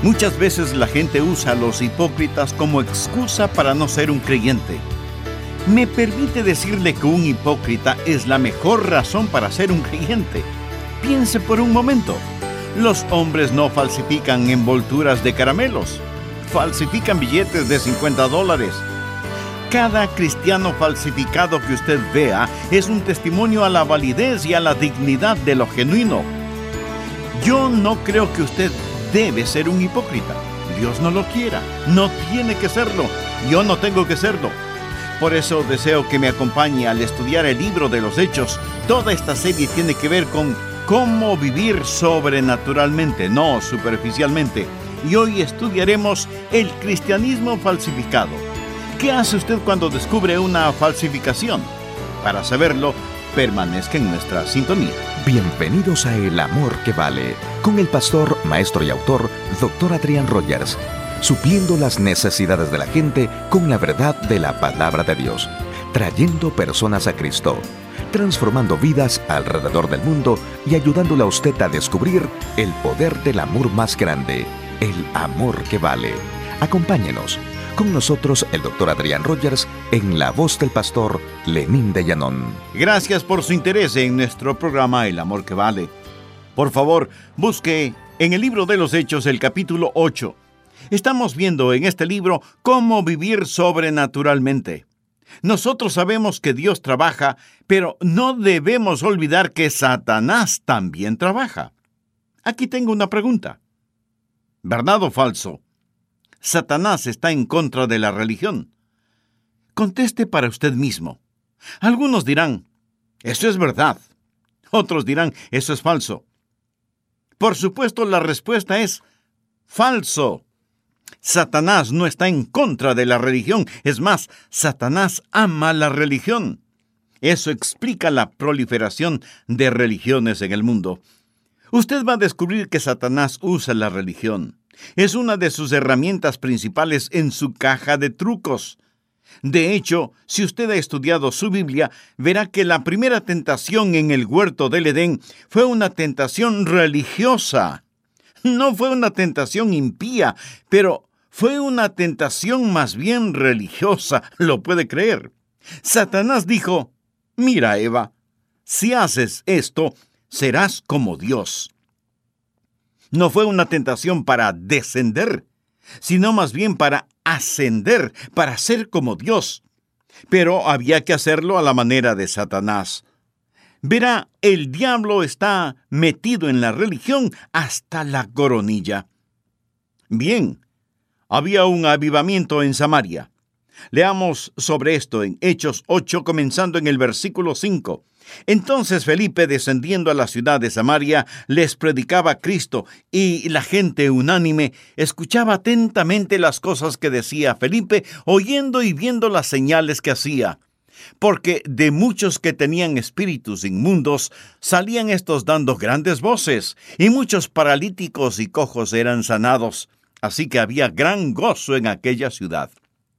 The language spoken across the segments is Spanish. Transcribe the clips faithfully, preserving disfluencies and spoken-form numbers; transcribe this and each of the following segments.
Muchas veces la gente usa a los hipócritas como excusa para no ser un creyente. Me permite decirle que un hipócrita es la mejor razón para ser un creyente. Piense por un momento. Los hombres no falsifican envolturas de caramelos. Falsifican billetes de cincuenta dólares. Cada cristiano falsificado que usted vea es un testimonio a la validez y a la dignidad de lo genuino. Yo no creo que usted debe ser un hipócrita. Dios no lo quiera. No tiene que serlo. Yo no tengo que serlo. Por eso deseo que me acompañe al estudiar el libro de los Hechos. Toda esta serie tiene que ver con cómo vivir sobrenaturalmente, no superficialmente. Y hoy estudiaremos el cristianismo falsificado. ¿Qué hace usted cuando descubre una falsificación? Para saberlo, permanezca en nuestra sintonía. Bienvenidos a El Amor que Vale, con el pastor, maestro y autor, doctor Adrián Rogers, supliendo las necesidades de la gente con la verdad de la palabra de Dios, trayendo personas a Cristo, transformando vidas alrededor del mundo y ayudándole a usted a descubrir el poder del amor más grande, el amor que vale. Acompáñenos. Con nosotros el doctor Adrián Rogers en la voz del pastor Lenín de Llanón. Gracias por su interés en nuestro programa El Amor que Vale. Por favor, busque en el libro de los Hechos el capítulo ocho. Estamos viendo en este libro cómo vivir sobrenaturalmente. Nosotros sabemos que Dios trabaja, pero no debemos olvidar que Satanás también trabaja. Aquí tengo una pregunta. ¿Verdad o falso? Satanás está en contra de la religión. Conteste para usted mismo. Algunos dirán, eso es verdad. Otros dirán, eso es falso. Por supuesto, la respuesta es falso. Satanás no está en contra de la religión. Es más, Satanás ama la religión. Eso explica la proliferación de religiones en el mundo. Usted va a descubrir que Satanás usa la religión. Es una de sus herramientas principales en su caja de trucos. De hecho, si usted ha estudiado su Biblia, verá que la primera tentación en el huerto del Edén fue una tentación religiosa. No fue una tentación impía, pero fue una tentación más bien religiosa, ¿lo puede creer? Satanás dijo, mira, Eva, si haces esto, serás como Dios. No fue una tentación para descender, sino más bien para ascender, para ser como Dios. Pero había que hacerlo a la manera de Satanás. Verá, el diablo está metido en la religión hasta la coronilla. Bien, había un avivamiento en Samaria. Leamos sobre esto en Hechos ocho, comenzando en el versículo cinco. Entonces Felipe, descendiendo a la ciudad de Samaria, les predicaba a Cristo, y la gente unánime escuchaba atentamente las cosas que decía Felipe, oyendo y viendo las señales que hacía. Porque de muchos que tenían espíritus inmundos, salían estos dando grandes voces, y muchos paralíticos y cojos eran sanados. Así que había gran gozo en aquella ciudad.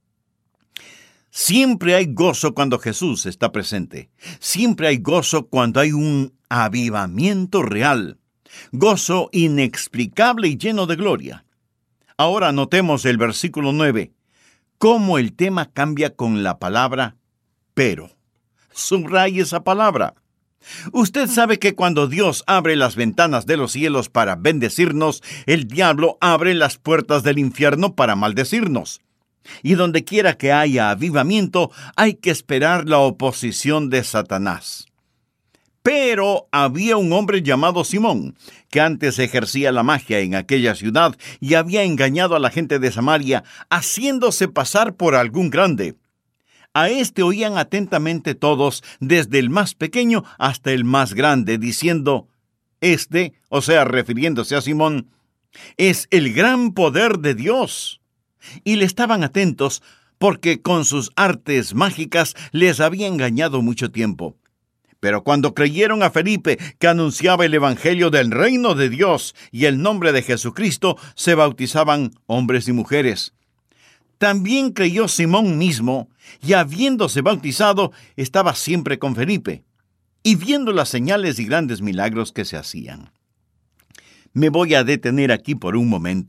Siempre hay gozo cuando Jesús está presente. Siempre hay gozo cuando hay un avivamiento real. Gozo inexplicable y lleno de gloria. Ahora notemos el versículo nueve. Cómo el tema cambia con la palabra pero. Subraye esa palabra. Usted sabe que cuando Dios abre las ventanas de los cielos para bendecirnos, el diablo abre las puertas del infierno para maldecirnos. Y donde quiera que haya avivamiento, hay que esperar la oposición de Satanás. Pero había un hombre llamado Simón, que antes ejercía la magia en aquella ciudad y había engañado a la gente de Samaria, haciéndose pasar por algún grande. A este oían atentamente todos, desde el más pequeño hasta el más grande, diciendo, este, o sea, refiriéndose a Simón, es el gran poder de Dios. Y le estaban atentos porque con sus artes mágicas les había engañado mucho tiempo. Pero cuando creyeron a Felipe, que anunciaba el evangelio del reino de Dios y el nombre de Jesucristo, se bautizaban hombres y mujeres. También creyó Simón mismo, y habiéndose bautizado, estaba siempre con Felipe, y viendo las señales y grandes milagros que se hacían. Me voy a detener aquí por un momento.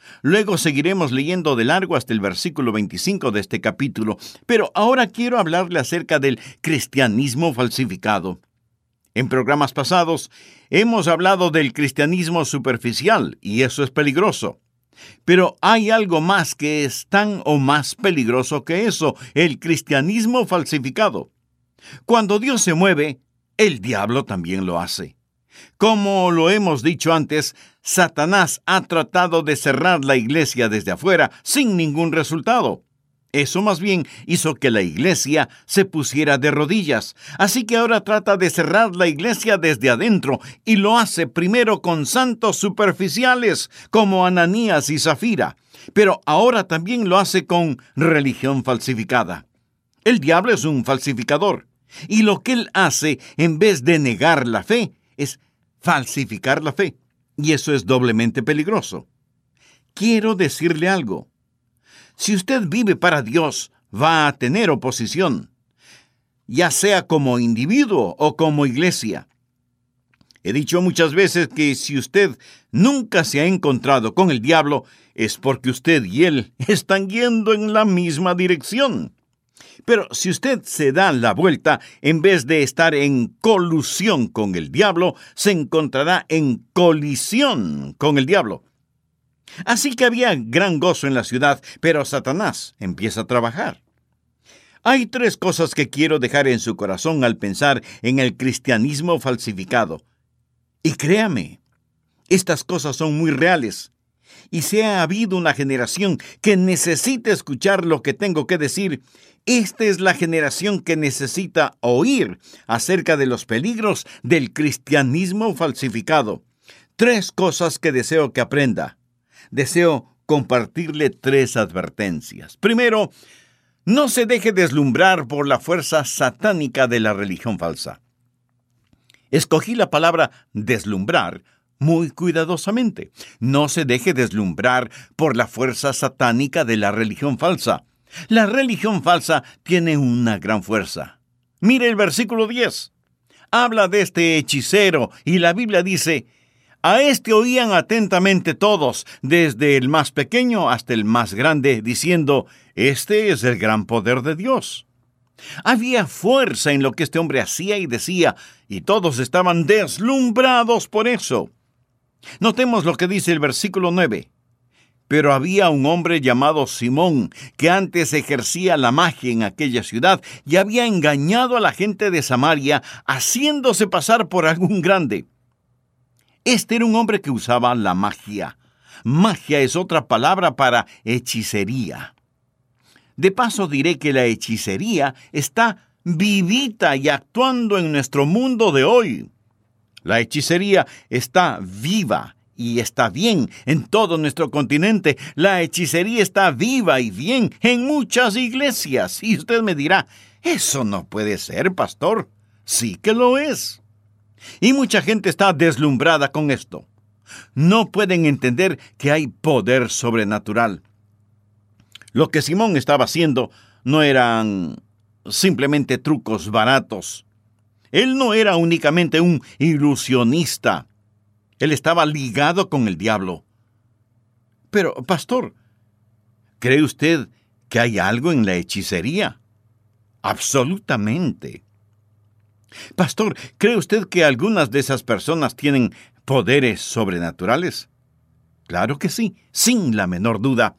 Luego seguiremos leyendo de largo hasta el versículo veinticinco de este capítulo, pero ahora quiero hablarle acerca del cristianismo falsificado. En programas pasados hemos hablado del cristianismo superficial, y eso es peligroso. Pero hay algo más que es tan o más peligroso que eso, el cristianismo falsificado. Cuando Dios se mueve, el diablo también lo hace. Como lo hemos dicho antes, Satanás ha tratado de cerrar la iglesia desde afuera sin ningún resultado. Eso más bien hizo que la iglesia se pusiera de rodillas. Así que ahora trata de cerrar la iglesia desde adentro y lo hace primero con santos superficiales como Ananías y Zafira. Pero ahora también lo hace con religión falsificada. El diablo es un falsificador. Y lo que él hace, en vez de negar la fe, es falsificar la fe. Y eso es doblemente peligroso. Quiero decirle algo. Si usted vive para Dios, va a tener oposición, ya sea como individuo o como iglesia. He dicho muchas veces que si usted nunca se ha encontrado con el diablo, es porque usted y él están yendo en la misma dirección. Pero si usted se da la vuelta, en vez de estar en colusión con el diablo, se encontrará en colisión con el diablo. Así que había gran gozo en la ciudad, pero Satanás empieza a trabajar. Hay tres cosas que quiero dejar en su corazón al pensar en el cristianismo falsificado. Y créame, estas cosas son muy reales. Y si ha habido una generación que necesita escuchar lo que tengo que decir, esta es la generación que necesita oír acerca de los peligros del cristianismo falsificado. Tres cosas que deseo que aprenda. Deseo compartirle tres advertencias. Primero, no se deje deslumbrar por la fuerza satánica de la religión falsa. Escogí la palabra deslumbrar muy cuidadosamente. No se deje deslumbrar por la fuerza satánica de la religión falsa. La religión falsa tiene una gran fuerza. Mire el versículo diez. Habla de este hechicero y la Biblia dice: a este oían atentamente todos, desde el más pequeño hasta el más grande, diciendo: este es el gran poder de Dios. Había fuerza en lo que este hombre hacía y decía, y todos estaban deslumbrados por eso. Notemos lo que dice el versículo nueve. Pero había un hombre llamado Simón, que antes ejercía la magia en aquella ciudad y había engañado a la gente de Samaria, haciéndose pasar por algún grande. Este era un hombre que usaba la magia. Magia es otra palabra para hechicería. De paso diré que la hechicería está vivita y actuando en nuestro mundo de hoy. La hechicería está viva y está bien en todo nuestro continente. La hechicería está viva y bien en muchas iglesias. Y usted me dirá: eso no puede ser, pastor. Sí que lo es. Y mucha gente está deslumbrada con esto. No pueden entender que hay poder sobrenatural. Lo que Simón estaba haciendo no eran simplemente trucos baratos. Él no era únicamente un ilusionista. Él estaba ligado con el diablo. Pero, pastor, ¿cree usted que hay algo en la hechicería? Absolutamente. Pastor, ¿cree usted que algunas de esas personas tienen poderes sobrenaturales? Claro que sí, sin la menor duda.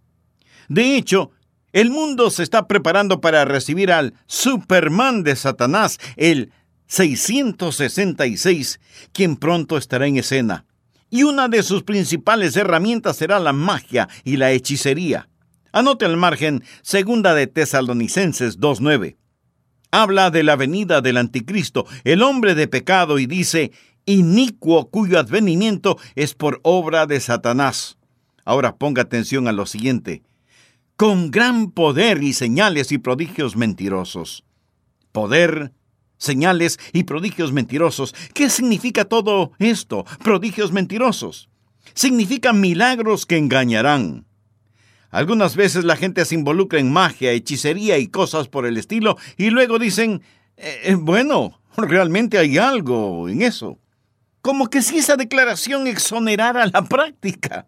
De hecho, el mundo se está preparando para recibir al Superman de Satanás, el seiscientos sesenta y seis, quien pronto estará en escena. Y una de sus principales herramientas será la magia y la hechicería. Anote al margen Segunda de Tesalonicenses dos nueve. Habla de la venida del anticristo, el hombre de pecado, y dice: inicuo, cuyo advenimiento es por obra de Satanás. Ahora ponga atención a lo siguiente: con gran poder y señales y prodigios mentirosos. Poder, señales y prodigios mentirosos. ¿Qué significa todo esto? Prodigios mentirosos. Significa milagros que engañarán. Algunas veces la gente se involucra en magia, hechicería y cosas por el estilo, y luego dicen, eh, bueno, realmente hay algo en eso. Como que si esa declaración exonerara la práctica.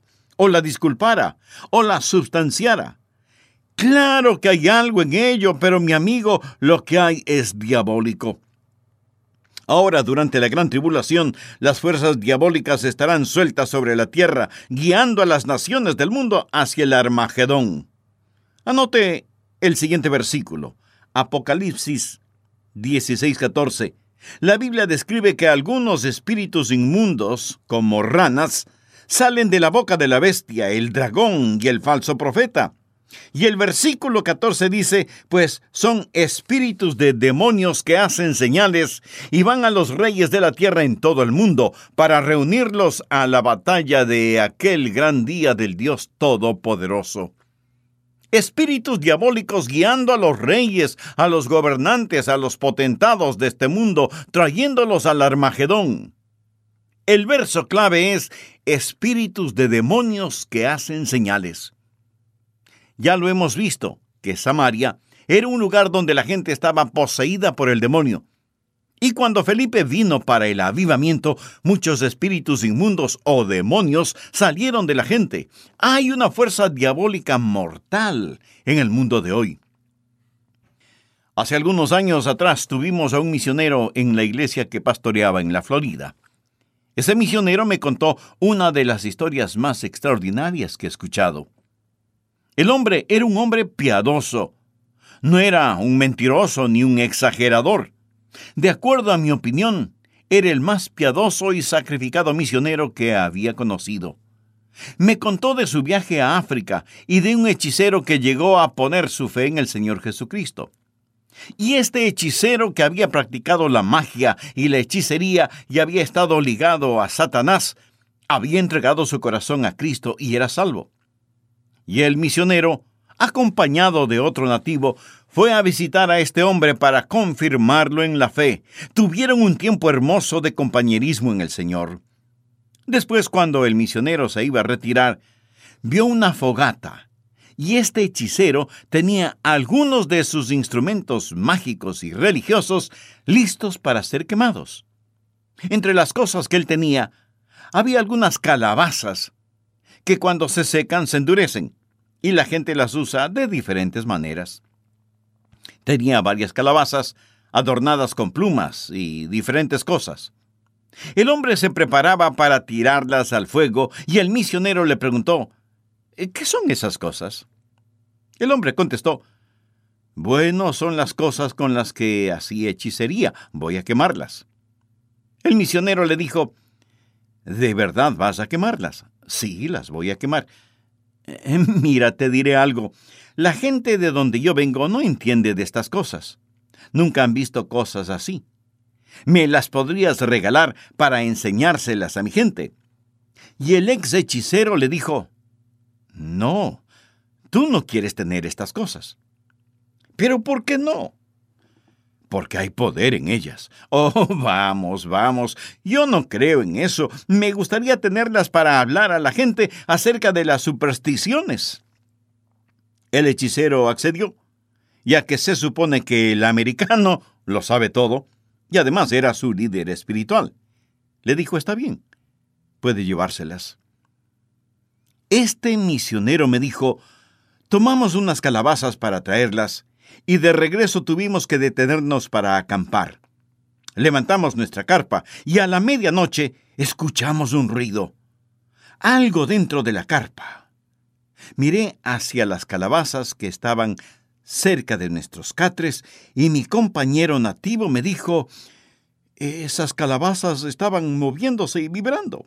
o la disculpara, o la substanciara. Claro que hay algo en ello, pero mi amigo, lo que hay es diabólico. Ahora, durante la gran tribulación, las fuerzas diabólicas estarán sueltas sobre la tierra, guiando a las naciones del mundo hacia el Armagedón. Anote el siguiente versículo, Apocalipsis dieciséis catorce. La Biblia describe que algunos espíritus inmundos, como ranas, salen de la boca de la bestia, el dragón y el falso profeta. Y el versículo catorce dice, pues son espíritus de demonios que hacen señales y van a los reyes de la tierra en todo el mundo para reunirlos a la batalla de aquel gran día del Dios Todopoderoso. Espíritus diabólicos guiando a los reyes, a los gobernantes, a los potentados de este mundo, trayéndolos al Armagedón. El verso clave es espíritus de demonios que hacen señales. Ya lo hemos visto, que Samaria era un lugar donde la gente estaba poseída por el demonio. Y cuando Felipe vino para el avivamiento, muchos espíritus inmundos o demonios salieron de la gente. Hay una fuerza diabólica mortal en el mundo de hoy. Hace algunos años atrás tuvimos a un misionero en la iglesia que pastoreaba en la Florida. Ese misionero me contó una de las historias más extraordinarias que he escuchado. El hombre era un hombre piadoso. No era un mentiroso ni un exagerador. De acuerdo a mi opinión, era el más piadoso y sacrificado misionero que había conocido. Me contó de su viaje a África y de un hechicero que llegó a poner su fe en el Señor Jesucristo. Y este hechicero que había practicado la magia y la hechicería y había estado ligado a Satanás, había entregado su corazón a Cristo y era salvo. Y el misionero, acompañado de otro nativo, fue a visitar a este hombre para confirmarlo en la fe. Tuvieron un tiempo hermoso de compañerismo en el Señor. Después, cuando el misionero se iba a retirar, vio una fogata, y este hechicero tenía algunos de sus instrumentos mágicos y religiosos listos para ser quemados. Entre las cosas que él tenía, había algunas calabazas que cuando se secan se endurecen, y la gente las usa de diferentes maneras. Tenía varias calabazas adornadas con plumas y diferentes cosas. El hombre se preparaba para tirarlas al fuego y el misionero le preguntó, ¿qué son esas cosas? El hombre contestó, bueno, son las cosas con las que hacía hechicería, voy a quemarlas. El misionero le dijo, ¿de verdad vas a quemarlas? Sí, las voy a quemar. Eh, mira, te diré algo. La gente de donde yo vengo no entiende de estas cosas. Nunca han visto cosas así. Me las podrías regalar para enseñárselas a mi gente. Y el ex hechicero le dijo, no, tú no quieres tener estas cosas. ¿Pero por qué no? Porque hay poder en ellas. Oh, vamos, vamos. Yo no creo en eso. Me gustaría tenerlas para hablar a la gente acerca de las supersticiones. El hechicero accedió, ya que se supone que el americano lo sabe todo, y además era su líder espiritual. Le dijo, está bien, puede llevárselas. Este misionero me dijo, tomamos unas calabazas para traerlas, y de regreso tuvimos que detenernos para acampar. Levantamos nuestra carpa y a la medianoche escuchamos un ruido. Algo dentro de la carpa. Miré hacia las calabazas que estaban cerca de nuestros catres y mi compañero nativo me dijo, esas calabazas estaban moviéndose y vibrando.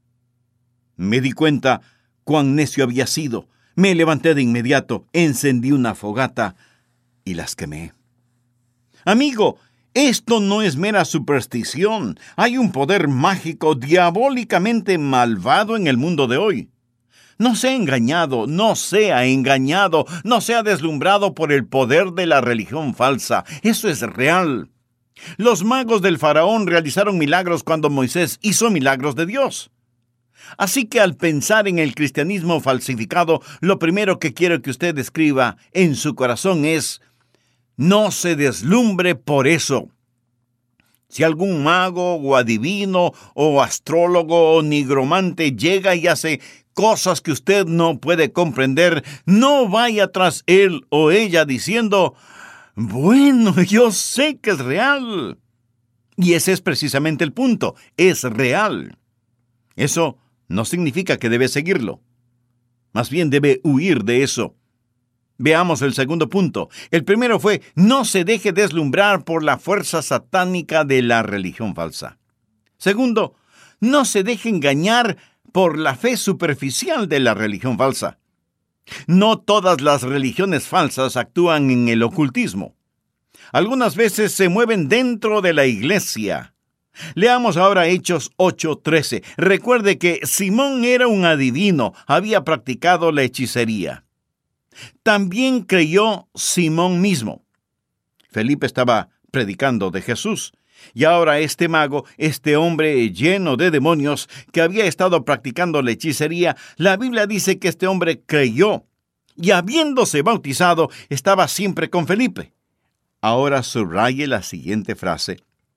Me di cuenta cuán necio había sido. Me levanté de inmediato, encendí una fogata y las quemé. Amigo, esto no es mera superstición. Hay un poder mágico diabólicamente malvado en el mundo de hoy. No sea engañado, no sea engañado, no sea deslumbrado por el poder de la religión falsa. Eso es real. Los magos del faraón realizaron milagros cuando Moisés hizo milagros de Dios. Así que al pensar en el cristianismo falsificado, lo primero que quiero que usted escriba en su corazón es, no se deslumbre por eso. Si algún mago o adivino o astrólogo o nigromante llega y hace cosas que usted no puede comprender, no vaya tras él o ella diciendo, bueno, yo sé que es real. Y ese es precisamente el punto, es real. Eso no significa que debe seguirlo. Más bien debe huir de eso. Veamos el segundo punto. El primero fue, no se deje deslumbrar por la fuerza satánica de la religión falsa. Segundo, no se deje engañar por la fe superficial de la religión falsa. No todas las religiones falsas actúan en el ocultismo. Algunas veces se mueven dentro de la iglesia. Leamos ahora Hechos ocho trece. Recuerde que Simón era un adivino, había practicado la hechicería. También creyó Simón mismo. Felipe estaba predicando de Jesús, y ahora este mago, este hombre lleno de demonios que había estado practicando la hechicería, la Biblia dice que este hombre creyó, y habiéndose bautizado, estaba siempre con Felipe. Ahora subraye la siguiente frase.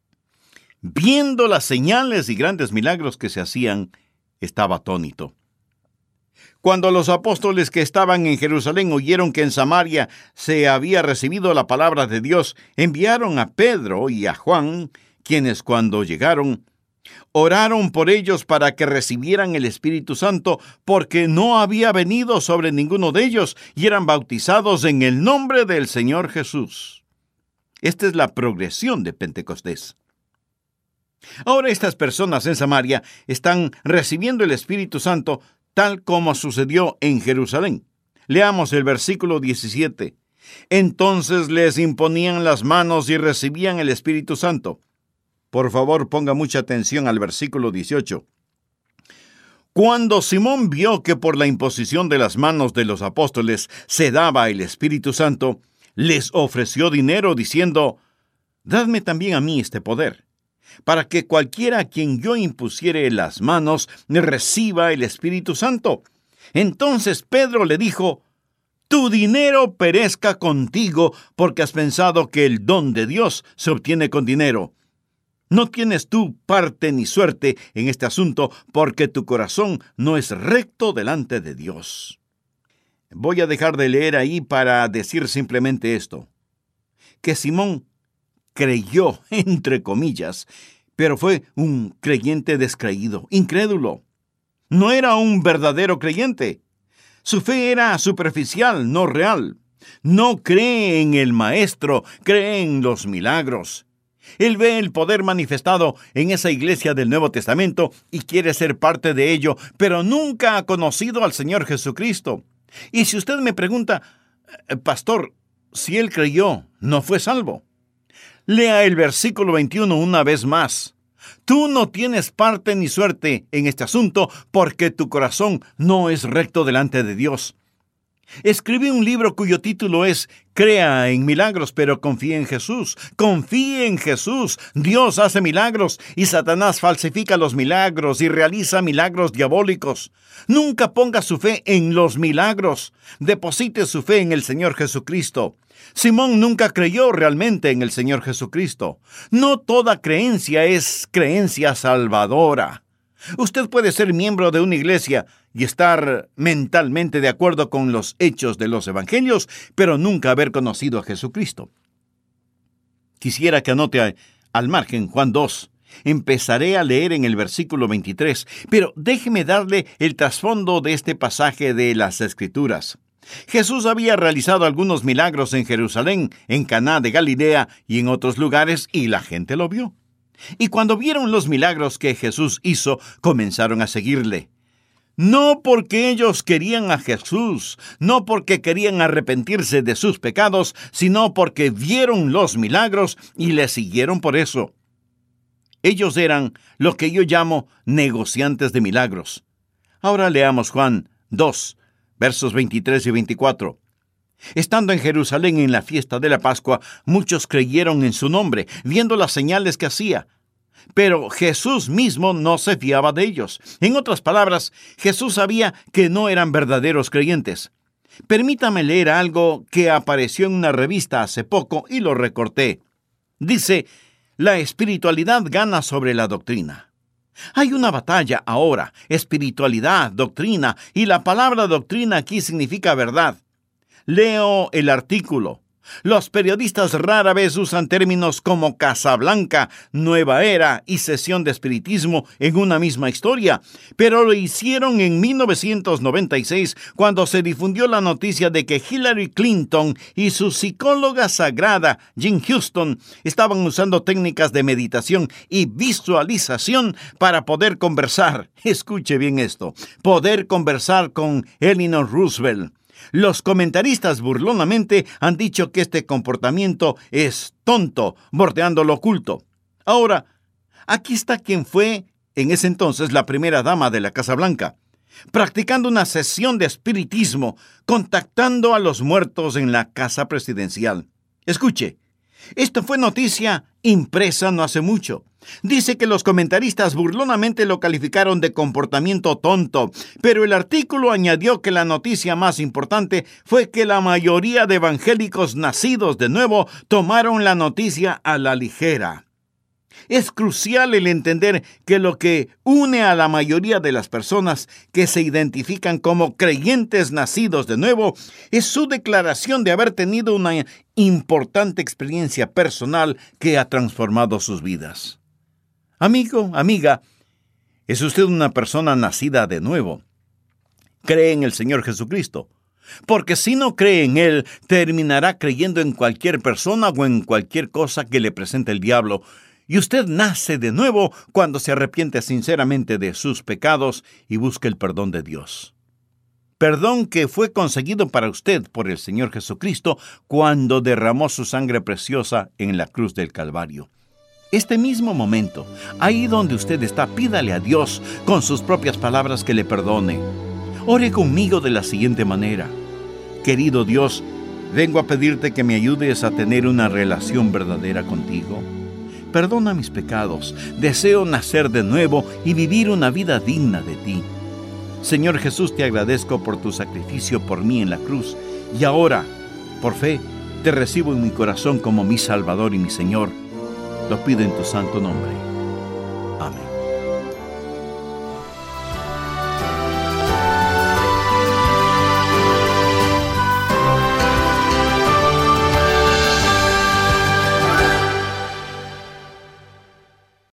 Viendo las señales y grandes milagros que se hacían, estaba atónito. Cuando los apóstoles que estaban en Jerusalén oyeron que en Samaria se había recibido la palabra de Dios, enviaron a Pedro y a Juan, quienes cuando llegaron, oraron por ellos para que recibieran el Espíritu Santo, porque no había venido sobre ninguno de ellos, y eran bautizados en el nombre del Señor Jesús. Esta es la progresión de Pentecostés. Ahora estas personas en Samaria están recibiendo el Espíritu Santo tal como sucedió en Jerusalén. Leamos el versículo diecisiete. Entonces les imponían las manos y recibían el Espíritu Santo. Por favor, ponga mucha atención al versículo dieciocho. Cuando Simón vio que por la imposición de las manos de los apóstoles se daba el Espíritu Santo, les ofreció dinero diciendo, dadme también a mí este poder, para que cualquiera a quien yo impusiere las manos reciba el Espíritu Santo. Entonces Pedro le dijo, tu dinero perezca contigo, porque has pensado que el don de Dios se obtiene con dinero. No tienes tú parte ni suerte en este asunto, porque tu corazón no es recto delante de Dios. Voy a dejar de leer ahí para decir simplemente esto, que Simón creyó, entre comillas, pero fue un creyente descreído, incrédulo. No era un verdadero creyente. Su fe era superficial, no real. No cree en el Maestro, cree en los milagros. Él ve el poder manifestado en esa iglesia del Nuevo Testamento y quiere ser parte de ello, pero nunca ha conocido al Señor Jesucristo. Y si usted me pregunta, pastor, si él creyó, ¿no fue salvo? Lea el versículo veintiuno una vez más. Tú no tienes parte ni suerte en este asunto porque tu corazón no es recto delante de Dios. Escribí un libro cuyo título es Crea en milagros, pero confíe en Jesús. Confíe en Jesús. Dios hace milagros y Satanás falsifica los milagros y realiza milagros diabólicos. Nunca ponga su fe en los milagros. Deposite su fe en el Señor Jesucristo. Simón nunca creyó realmente en el Señor Jesucristo. No toda creencia es creencia salvadora. Usted puede ser miembro de una iglesia y estar mentalmente de acuerdo con los hechos de los evangelios, pero nunca haber conocido a Jesucristo. Quisiera que anote al margen Juan dos. Empezaré a leer en el versículo veintitrés, pero déjeme darle el trasfondo de este pasaje de las Escrituras. Jesús había realizado algunos milagros en Jerusalén, en Caná de Galilea y en otros lugares, y la gente lo vio. Y cuando vieron los milagros que Jesús hizo, comenzaron a seguirle. No porque ellos querían a Jesús, no porque querían arrepentirse de sus pecados, sino porque vieron los milagros y le siguieron por eso. Ellos eran lo que yo llamo negociantes de milagros. Ahora leamos Juan dos, versos veintitrés y veinticuatro. Estando en Jerusalén en la fiesta de la Pascua, muchos creyeron en su nombre, viendo las señales que hacía. Pero Jesús mismo no se fiaba de ellos. En otras palabras, Jesús sabía que no eran verdaderos creyentes. Permítame leer algo que apareció en una revista hace poco y lo recorté. Dice, la espiritualidad gana sobre la doctrina. Hay una batalla ahora, espiritualidad, doctrina, y la palabra doctrina aquí significa verdad. Leo el artículo. Los periodistas rara vez usan términos como Casa Blanca, Nueva Era y sesión de espiritismo en una misma historia, pero lo hicieron en mil novecientos noventa y seis cuando se difundió la noticia de que Hillary Clinton y su psicóloga sagrada, Jean Houston, estaban usando técnicas de meditación y visualización para poder conversar. Escuche bien esto, poder conversar con Eleanor Roosevelt. Los comentaristas burlonamente han dicho que este comportamiento es tonto, bordeando lo oculto. Ahora, aquí está quien fue en ese entonces la primera dama de la Casa Blanca, practicando una sesión de espiritismo, contactando a los muertos en la casa presidencial. Escuche, esto fue noticia impresa no hace mucho. Dice que los comentaristas burlonamente lo calificaron de comportamiento tonto, pero el artículo añadió que la noticia más importante fue que la mayoría de evangélicos nacidos de nuevo tomaron la noticia a la ligera. Es crucial el entender que lo que une a la mayoría de las personas que se identifican como creyentes nacidos de nuevo es su declaración de haber tenido una importante experiencia personal que ha transformado sus vidas. Amigo, amiga, ¿es usted una persona nacida de nuevo? ¿Cree en el Señor Jesucristo? Porque si no cree en Él, terminará creyendo en cualquier persona o en cualquier cosa que le presente el diablo. Y usted nace de nuevo cuando se arrepiente sinceramente de sus pecados y busca el perdón de Dios. Perdón que fue conseguido para usted por el Señor Jesucristo cuando derramó su sangre preciosa en la cruz del Calvario. Este mismo momento, ahí donde usted está, pídale a Dios con sus propias palabras que le perdone. Ore conmigo de la siguiente manera. Querido Dios, vengo a pedirte que me ayudes a tener una relación verdadera contigo. Perdona mis pecados, deseo nacer de nuevo y vivir una vida digna de ti. Señor Jesús, te agradezco por tu sacrificio por mí en la cruz, y ahora, por fe, te recibo en mi corazón como mi Salvador y mi Señor. Lo pido en tu santo nombre.